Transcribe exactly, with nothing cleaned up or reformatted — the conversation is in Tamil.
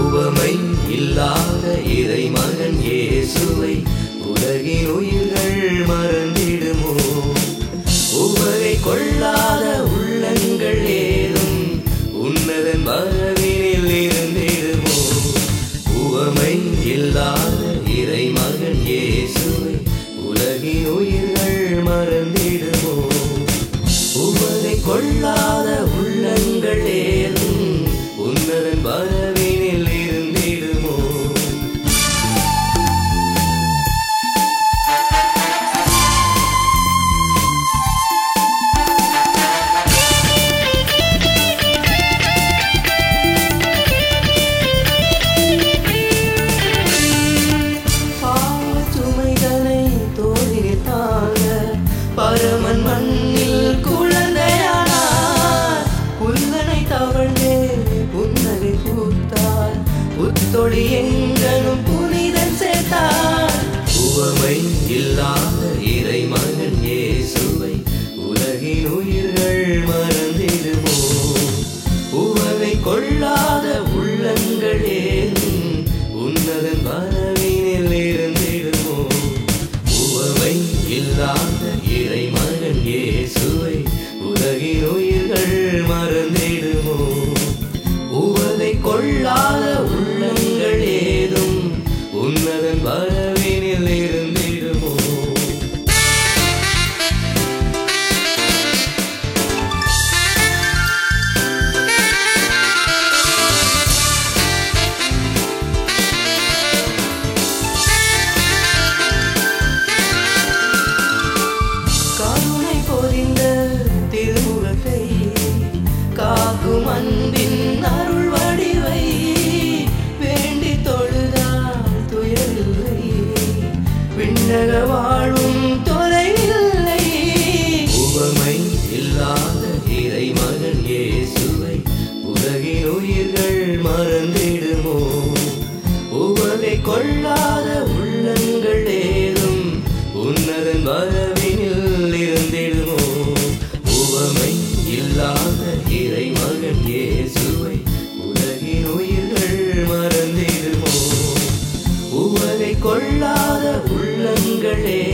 உவமை இல்லாத இறைமகன் இயேசுவை உலகின் உயிர்கள் மறந்திடுமோ? உவகை கொள்ளாத உள்ளங்கள் ஏதும் உன்னதன் வரவினில் இருந்திடுமோ? உவமை இல்லாத இறைமகன் இயேசுவை உலகின் உயிர்கள் மறந்திடுமோ? உவகை கொள்ளாத உள்ளங்கள் ஏதும் உன்னதன் வரவினில் இருந்திடுமோ? பரமன் மண்ணில் குழந்தையானார், புல்லனை தவழ்ந்தே புன்னகை பூத்தார், புத்தொழி எங்கனும் புனிதன் சேர்த்தார். உவமை இல்லாத இறைமகன் இயேசுவை உலகின் உயிர்கள் மறந்திடுமோ? உவகை கொள்ளாத உள்ளங்கள் ஏதும் உன்னதன் வரவினில் இருந்திடுமோ? உவமை இல்லாத இறைமகன் இயேசுவை உலகின் உயிர்கள் மறந்திடுமோ? உவகை கொள்ளாத உள்ளங்கள் ஏதும் உன்னதன் வரவினில் இருந்திடுமோ? திருமுகத்தை காக்கும் அன்பின் அருள் வடிவை வேண்டி தொழுதால் துயரில்லை, விண்ணக வாழும் தொலைவில்லை. உவமை இல்லாத இறைமகன் இயேசுவை உலகின் உயிர்கள் மறந்திடுமோ? உவகை கொள்ளாத உள்ளங்கள் ஏதும் உன்னதன் வரவினில் இருந்திடுமோ? உவமை இல்லாத இறைமகன் இயேசுவை உலகின் உயிர்கள் மறந்திடுமோ? உவகை கொள்ளாத உள்ளங்களே